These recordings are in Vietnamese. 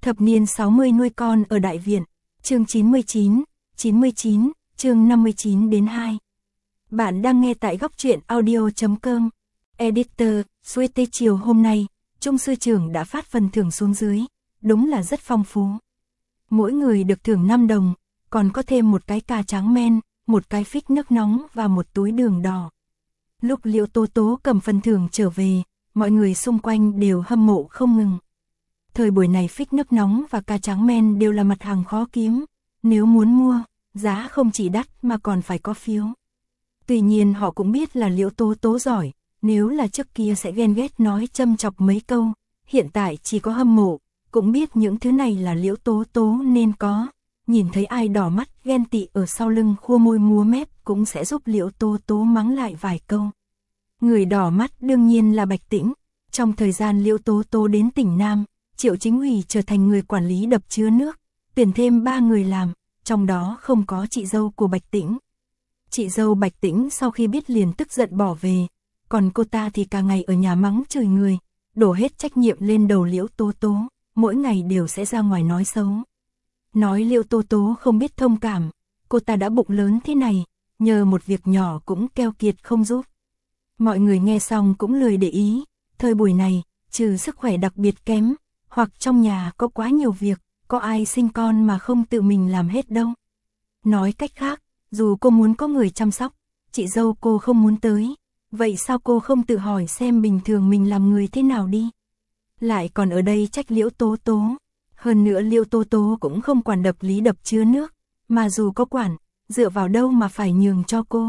Thập niên 60 nuôi con ở Đại Viện, chương 99, chương 59 đến 2. Bạn đang nghe tại góc truyện audio.com. Editor, Sweetie chiều hôm nay, Trung sư trưởng đã phát phần thưởng xuống dưới, đúng là rất phong phú. Mỗi người được thưởng 5 đồng, còn có thêm một cái cà tráng men, một cái phích nước nóng và một túi đường đỏ. Lúc Liễu Tố Tố cầm phần thưởng trở về, mọi người xung quanh đều hâm mộ không ngừng. Thời buổi này phích nước nóng và cà tráng men đều là mặt hàng khó kiếm, nếu muốn mua, giá không chỉ đắt mà còn phải có phiếu. Tuy nhiên họ cũng biết là Liễu Tố Tố giỏi, nếu là trước kia sẽ ghen ghét nói châm chọc mấy câu, hiện tại chỉ có hâm mộ, cũng biết những thứ này là Liễu Tố Tố nên có. Nhìn thấy ai đỏ mắt ghen tị ở sau lưng khua môi múa mép cũng sẽ giúp Liễu Tố Tố mắng lại vài câu. Người đỏ mắt đương nhiên là Bạch Tĩnh. Trong thời gian Liễu Tố Tố đến tỉnh Nam, Triệu Chính Ủy trở thành người quản lý đập chứa nước, tuyển thêm 3 người làm, trong đó không có chị dâu của Bạch Tĩnh. Chị dâu Bạch Tĩnh sau khi biết liền tức giận bỏ về, còn cô ta thì cả ngày ở nhà mắng chửi người, đổ hết trách nhiệm lên đầu Liễu Tố Tố, mỗi ngày đều sẽ ra ngoài nói xấu. Nói Liễu Tố Tố không biết thông cảm, cô ta đã bụng lớn thế này, nhờ một việc nhỏ cũng keo kiệt không giúp. Mọi người nghe xong cũng lười để ý, thời buổi này, trừ sức khỏe đặc biệt kém, hoặc trong nhà có quá nhiều việc, có ai sinh con mà không tự mình làm hết đâu. Nói cách khác, dù cô muốn có người chăm sóc, chị dâu cô không muốn tới, vậy sao cô không tự hỏi xem bình thường mình làm người thế nào đi? Lại còn ở đây trách Liễu Tố Tố. Hơn nữa Liễu Tố Tố cũng không quản đập lý đập chứa nước, mà dù có quản, dựa vào đâu mà phải nhường cho cô.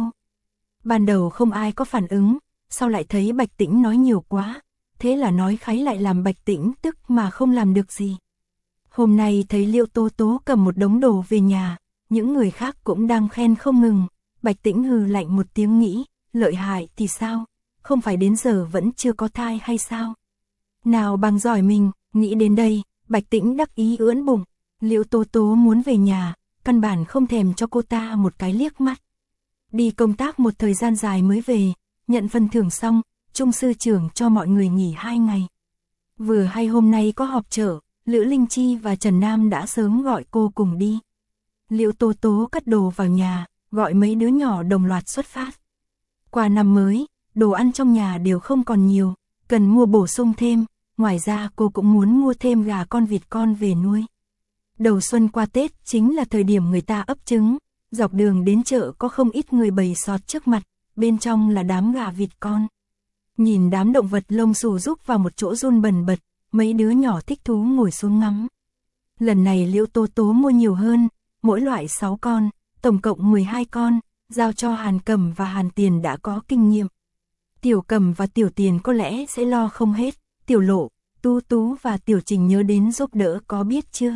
Ban đầu không ai có phản ứng, sau lại thấy Bạch Tĩnh nói nhiều quá, thế là nói kháy lại làm Bạch Tĩnh tức mà không làm được gì. Hôm nay thấy Liễu Tố Tố cầm một đống đồ về nhà, những người khác cũng đang khen không ngừng, Bạch Tĩnh hừ lạnh một tiếng nghĩ, lợi hại thì sao, không phải đến giờ vẫn chưa có thai hay sao? Nào bằng giỏi mình, nghĩ đến đây, Bạch Tĩnh đắc ý ưỡn bụng, Liễu Tố Tố muốn về nhà, căn bản không thèm cho cô ta một cái liếc mắt. Đi công tác một thời gian dài mới về, nhận phần thưởng xong, Trung sư trưởng cho mọi người nghỉ 2 ngày. Vừa hay hôm nay có họp chợ, Lữ Linh Chi và Trần Nam đã sớm gọi cô cùng đi. Liễu Tố Tố cất đồ vào nhà, gọi mấy đứa nhỏ đồng loạt xuất phát. Qua năm mới, đồ ăn trong nhà đều không còn nhiều, cần mua bổ sung thêm, ngoài ra cô cũng muốn mua thêm gà con vịt con về nuôi. Đầu xuân qua Tết chính là thời điểm người ta ấp trứng, dọc đường đến chợ có không ít người bày sọt trước mặt, bên trong là đám gà vịt con. Nhìn đám động vật lông xù rúc vào một chỗ run bần bật, mấy đứa nhỏ thích thú ngồi xuống ngắm. Lần này Liễu Tố Tố mua nhiều hơn, mỗi loại 6 con, tổng cộng 12 con, giao cho Hàn Cẩm và Hàn Tiền đã có kinh nghiệm. Tiểu Cẩm và Tiểu Tiền có lẽ sẽ lo không hết, Tiểu Lộ, Tú Tú và Tiểu Trình nhớ đến giúp đỡ có biết chưa?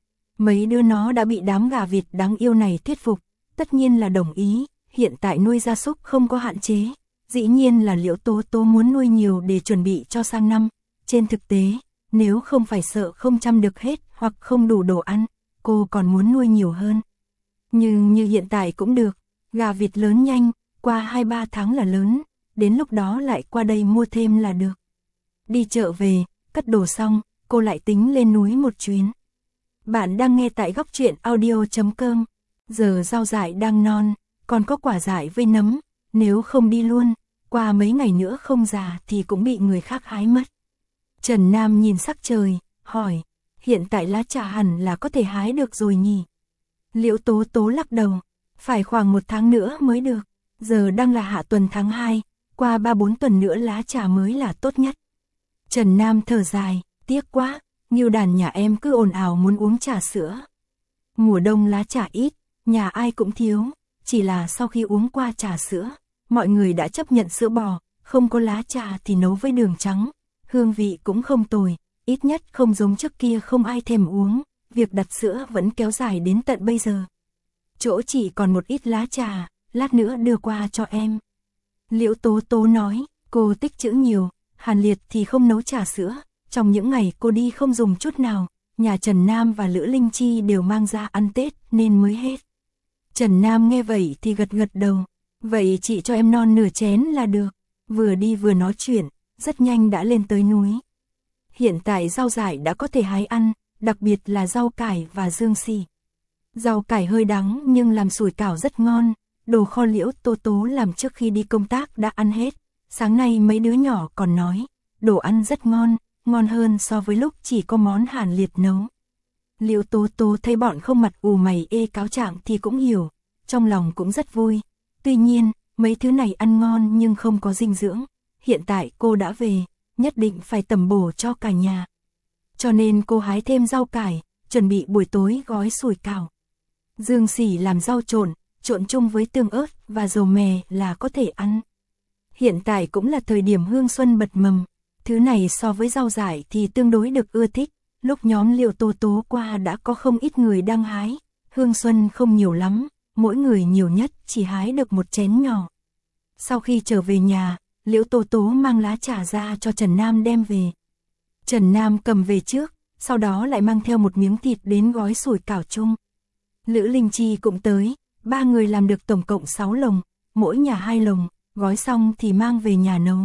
Mấy đứa nó đã bị đám gà vịt đáng yêu này thuyết phục, tất nhiên là đồng ý, hiện tại nuôi gia súc không có hạn chế, dĩ nhiên là Liễu Tố Tố muốn nuôi nhiều để chuẩn bị cho sang năm. Trên thực tế, nếu không phải sợ không chăm được hết hoặc không đủ đồ ăn, cô còn muốn nuôi nhiều hơn. Nhưng như hiện tại cũng được, gà vịt lớn nhanh, qua 2-3 tháng là lớn, đến lúc đó lại qua đây mua thêm là được. Đi chợ về, cất đồ xong, cô lại tính lên núi một chuyến. Bạn đang nghe tại góc truyện audio.com. Giờ rau dại đang non, còn có quả dại với nấm, nếu không đi luôn, qua mấy ngày nữa không già thì cũng bị người khác hái mất. Trần Nam nhìn sắc trời, hỏi, hiện tại lá trà hẳn là có thể hái được rồi nhỉ? Liễu Tố Tố lắc đầu, phải khoảng 1 tháng nữa mới được, giờ đang là hạ tuần tháng 2, qua 3-4 tuần nữa lá trà mới là tốt nhất. Trần Nam thở dài, tiếc quá, Ngưu đàn nhà em cứ ồn ào muốn uống trà sữa. Mùa đông lá trà ít, nhà ai cũng thiếu, chỉ là sau khi uống qua trà sữa, mọi người đã chấp nhận sữa bò, không có lá trà thì nấu với đường trắng, hương vị cũng không tồi, ít nhất không giống trước kia không ai thèm uống, việc đặt sữa vẫn kéo dài đến tận bây giờ. Chỗ chỉ còn một ít lá trà, lát nữa đưa qua cho em. Liễu Tố Tố nói, cô tích trữ nhiều, Hàn Liệt thì không nấu trà sữa, trong những ngày cô đi không dùng chút nào, nhà Trần Nam và Lữ Linh Chi đều mang ra ăn Tết nên mới hết. Trần Nam nghe vậy thì gật gật đầu, vậy chị cho em non nửa chén là được. Vừa đi vừa nói chuyện, rất nhanh đã lên tới núi. Hiện tại rau dại đã có thể hái ăn, đặc biệt là rau cải và dương xì. Rau cải hơi đắng nhưng làm sủi cảo rất ngon, đồ kho Liễu Tố Tố làm trước khi đi công tác đã ăn hết. Sáng nay mấy đứa nhỏ còn nói, đồ ăn rất ngon, ngon hơn so với lúc chỉ có món Hàn Liệt nấu. Liễu Tố Tố thấy bọn không mặt ù mày ê cáo trạng thì cũng hiểu, trong lòng cũng rất vui. Tuy nhiên, mấy thứ này ăn ngon nhưng không có dinh dưỡng. Hiện tại cô đã về, nhất định phải tẩm bổ cho cả nhà. Cho nên cô hái thêm rau cải, chuẩn bị buổi tối gói sủi cảo. Dương xỉ làm rau trộn, trộn chung với tương ớt và dầu mè là có thể ăn. Hiện tại cũng là thời điểm hương xuân bật mầm. Thứ này so với rau dại thì tương đối được ưa thích. Lúc nhóm Liễu Tố Tố qua đã có không ít người đang hái. Hương xuân không nhiều lắm, mỗi người nhiều nhất chỉ hái được một chén nhỏ. Sau khi trở về nhà, Liễu Tố Tố mang lá trà ra cho Trần Nam đem về. Trần Nam cầm về trước, sau đó lại mang theo một miếng thịt đến gói sủi cảo chung. Lữ Linh Chi cũng tới, ba người làm được tổng cộng 6 lồng, mỗi nhà 2 lồng, gói xong thì mang về nhà nấu.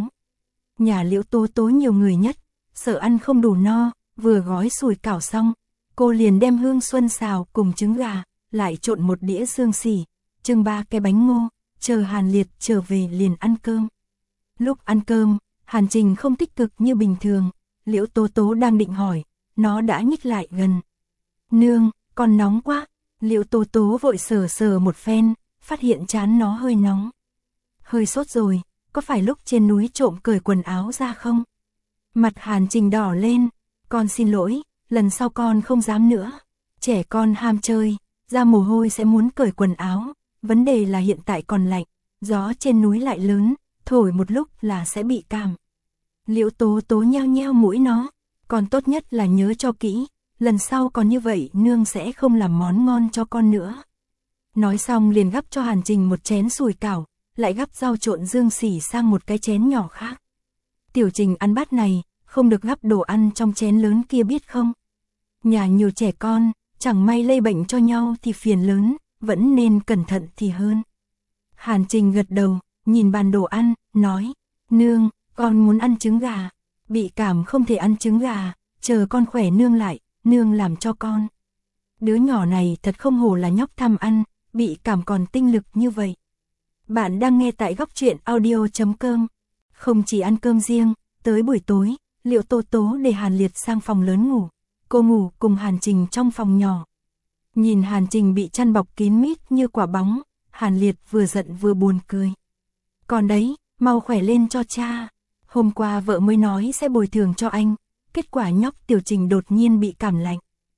Nhà Liễu Tố Tố nhiều người nhất, sợ ăn không đủ no, vừa gói sủi cảo xong, cô liền đem hương xuân xào cùng trứng gà, lại trộn một đĩa xương xỉ, chưng 3 cái bánh ngô, chờ Hàn Liệt trở về liền ăn cơm. Lúc ăn cơm, Hàn Trình không tích cực như bình thường, Liễu Tố Tố đang định hỏi, nó đã nhích lại gần. Nương, con nóng quá. Liễu Tố Tố vội sờ sờ một phen, phát hiện trán nó hơi nóng. Hơi sốt rồi, có phải lúc trên núi trộm cởi quần áo ra không? Mặt Hàn Trình đỏ lên, con xin lỗi, lần sau con không dám nữa. Trẻ con ham chơi, ra mồ hôi sẽ muốn cởi quần áo, vấn đề là hiện tại còn lạnh, gió trên núi lại lớn, thổi một lúc là sẽ bị cảm. Liễu Tố Tố nheo nheo mũi nó, con tốt nhất là nhớ cho kỹ, lần sau còn như vậy nương sẽ không làm món ngon cho con nữa. Nói xong liền gắp cho Hàn Trình một chén sủi cảo, lại gắp rau trộn dương xỉ sang một cái chén nhỏ khác. Tiểu Trình ăn bát này, không được gắp đồ ăn trong chén lớn kia biết không? Nhà nhiều trẻ con, chẳng may lây bệnh cho nhau thì phiền lớn, vẫn nên cẩn thận thì hơn. Hàn Trình gật đầu, nhìn bàn đồ ăn, nói, nương, con muốn ăn trứng gà, bị cảm không thể ăn trứng gà, chờ con khỏe nương lại, nương làm cho con. Đứa nhỏ này thật không hổ là nhóc tham ăn, bị cảm còn tinh lực như vậy. Bạn đang nghe tại Góc Truyện Audio.com. Không chỉ ăn cơm riêng, tới buổi tối, Liễu Tố Tố để Hàn Liệt sang phòng lớn ngủ, cô ngủ cùng Hàn Trình trong phòng nhỏ. Nhìn Hàn Trình bị chăn bọc kín mít như quả bóng, Hàn Liệt vừa giận vừa buồn cười. Còn đấy, mau khỏe lên cho cha. Hôm qua vợ mới nói sẽ bồi thường cho anh, kết quả nhóc Tiểu Trình đột nhiên bị cảm lạnh.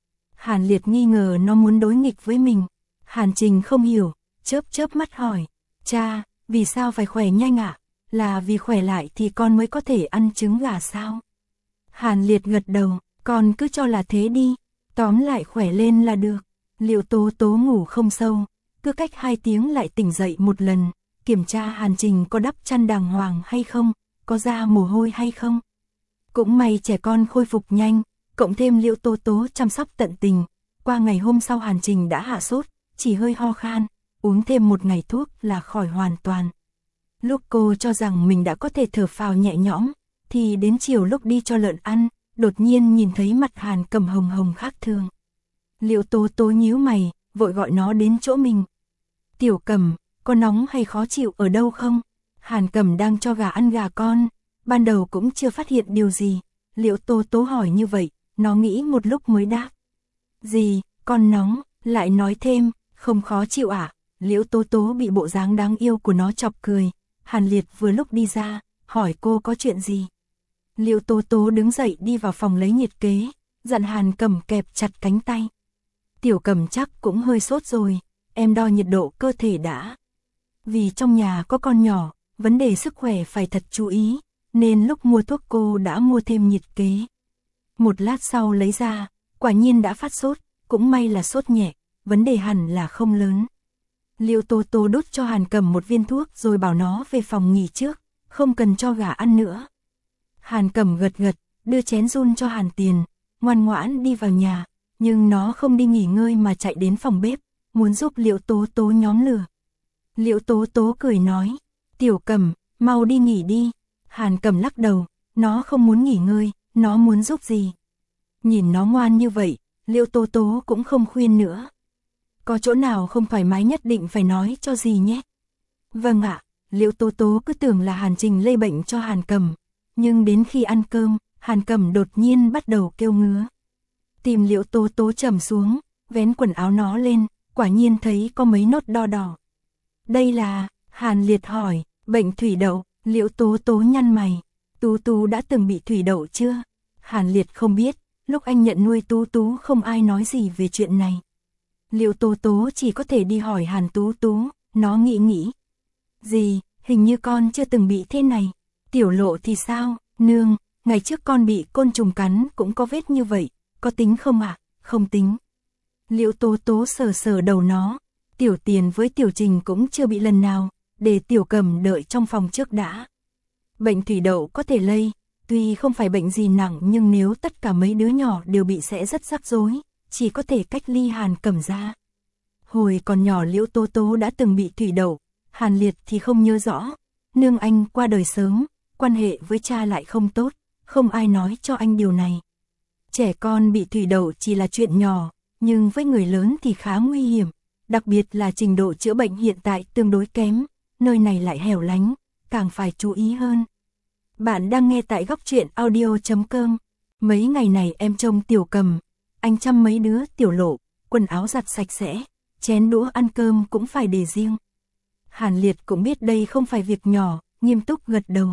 Hàn Liệt nghi ngờ nó muốn đối nghịch với mình. Hàn Trình không hiểu, chớp chớp mắt hỏi, cha, vì sao phải khỏe nhanh ạ? Là vì khỏe lại thì con mới có thể ăn trứng gà sao? Hàn Liệt gật đầu, con cứ cho là thế đi, tóm lại khỏe lên là được. Liễu Tố Tố ngủ không sâu, cứ cách 2 tiếng lại tỉnh dậy một lần, kiểm tra Hàn Trình có đắp chăn đàng hoàng hay không, có ra mồ hôi hay không. Cũng may trẻ con khôi phục nhanh, cộng thêm Liễu Tố Tố chăm sóc tận tình, qua ngày hôm sau Hàn Trình đã hạ sốt, chỉ hơi ho khan, uống thêm một ngày thuốc là khỏi hoàn toàn. Lúc cô cho rằng mình đã có thể thở phào nhẹ nhõm, thì đến chiều lúc đi cho lợn ăn, đột nhiên nhìn thấy mặt Hàn Cầm hồng hồng khác thường. Liễu Tố Tố nhíu mày, vội gọi nó đến chỗ mình. Tiểu Cầm, có nóng hay khó chịu ở đâu không? Hàn Cầm đang cho gà ăn gà con, ban đầu cũng chưa phát hiện điều gì. Liễu Tố Tố hỏi như vậy, nó nghĩ một lúc mới đáp. Gì, con nóng, lại nói thêm, không khó chịu à? Liễu Tố Tố bị bộ dáng đáng yêu của nó chọc cười. Hàn Liệt vừa lúc đi ra, hỏi cô có chuyện gì. Liễu Tố Tố đứng dậy đi vào phòng lấy nhiệt kế, dặn Hàn Cầm kẹp chặt cánh tay. Tiểu Cầm chắc cũng hơi sốt rồi, em đo nhiệt độ cơ thể đã. Vì trong nhà có con nhỏ, vấn đề sức khỏe phải thật chú ý, nên lúc mua thuốc cô đã mua thêm nhiệt kế. Một lát sau lấy ra, quả nhiên đã phát sốt, cũng may là sốt nhẹ, vấn đề hẳn là không lớn. Liễu Tố Tố đút cho Hàn Cầm một viên thuốc rồi bảo nó về phòng nghỉ trước, không cần cho gà ăn nữa. Hàn Cầm gật gật, đưa chén run cho Hàn Tiền, ngoan ngoãn đi vào nhà, nhưng nó không đi nghỉ ngơi mà chạy đến phòng bếp, muốn giúp Liễu Tố Tố nhóm lửa. Liễu Tố Tố cười nói, Tiểu Cầm, mau đi nghỉ đi. Hàn Cầm lắc đầu, nó không muốn nghỉ ngơi, nó muốn giúp gì. Nhìn nó ngoan như vậy, Liễu Tố Tố cũng không khuyên nữa. Có chỗ nào không thoải mái nhất định phải nói cho dì nhé. Vâng ạ, Liễu Tố Tố cứ tưởng là Hàn Trình lây bệnh cho Hàn Cẩm, nhưng đến khi ăn cơm, Hàn Cẩm đột nhiên bắt đầu kêu ngứa. Tim Liễu Tố Tố trầm xuống, vén quần áo nó lên, quả nhiên thấy có mấy nốt đo đỏ. Đây là, Hàn Liệt hỏi, bệnh thủy đậu. Liễu Tố Tố nhăn mày, Tú Tú đã từng bị thủy đậu chưa? Hàn Liệt không biết, lúc anh nhận nuôi Tú Tú không ai nói gì về chuyện này. Liễu Tố Tố chỉ có thể đi hỏi Hàn Tú Tú, nó nghĩ. Dì, hình như con chưa từng bị thế này. Tiểu Lộ thì sao? Nương, ngày trước con bị côn trùng cắn cũng có vết như vậy, có tính không ạ? Không tính. Liễu Tố Tố sờ đầu nó, Tiểu Tiền với Tiểu Trình cũng chưa bị lần nào, để Tiểu Cẩm đợi trong phòng trước đã. Bệnh thủy đậu có thể lây, tuy không phải bệnh gì nặng nhưng nếu tất cả mấy đứa nhỏ đều bị sẽ rất rắc rối, chỉ có thể cách ly Hàn Cẩm ra. Hồi còn nhỏ Liễu Tố Tố đã từng bị thủy đậu, Hàn Liệt thì không nhớ rõ, nương anh qua đời sớm, quan hệ với cha lại không tốt, không ai nói cho anh điều này. Trẻ con bị thủy đậu chỉ là chuyện nhỏ, nhưng với người lớn thì khá nguy hiểm, đặc biệt là trình độ chữa bệnh hiện tại tương đối kém, nơi này lại hẻo lánh, càng phải chú ý hơn. Bạn đang nghe tại góc truyện audio.com. Mấy ngày này em trông Tiểu Cẩm, anh chăm mấy đứa Tiểu Lộ, quần áo giặt sạch sẽ, chén đũa ăn cơm cũng phải để riêng. Hàn Liệt cũng biết đây không phải việc nhỏ, nghiêm túc gật đầu.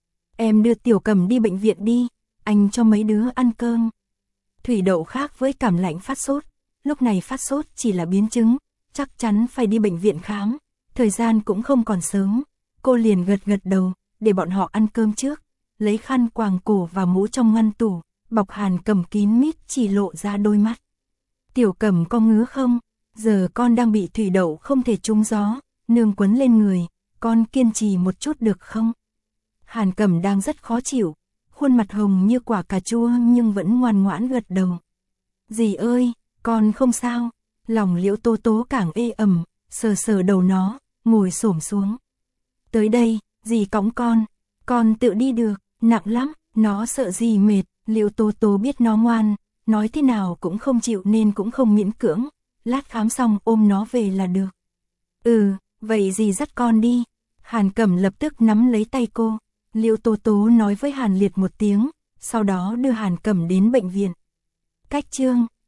Em đưa Tiểu Cẩm đi bệnh viện đi, anh cho mấy đứa ăn cơm. Thủy đậu khác với cảm lạnh phát sốt, lúc này phát sốt chỉ là biến chứng, chắc chắn phải đi bệnh viện khám, thời gian cũng không còn sớm. Cô liền gật đầu, để bọn họ ăn cơm trước, lấy khăn quàng cổ và mũ trong ngăn tủ, bọc Hàn Cẩm kín mít chỉ lộ ra đôi mắt. Tiểu Cẩm có ngứa không? Giờ con đang bị thủy đậu không thể trúng gió, nương quấn lên người, con kiên trì một chút được không? Hàn Cẩm đang rất khó chịu, khuôn mặt hồng như quả cà chua nhưng vẫn ngoan ngoãn gật đầu. Dì ơi, con không sao. Lòng Liễu Tố Tố càng ê ẩm, sờ đầu nó, ngồi xổm xuống. Tới đây, dì cõng con tự đi được, nặng lắm, nó sợ dì mệt. Liễu Tố Tố biết nó ngoan, nói thế nào cũng không chịu nên cũng không miễn cưỡng, lát khám xong ôm nó về là được. Vậy dì dắt con đi. Hàn Cẩm lập tức nắm lấy tay cô, Liễu Tố Tố nói với Hàn Liệt một tiếng, sau đó đưa Hàn Cẩm đến bệnh viện. Cách chương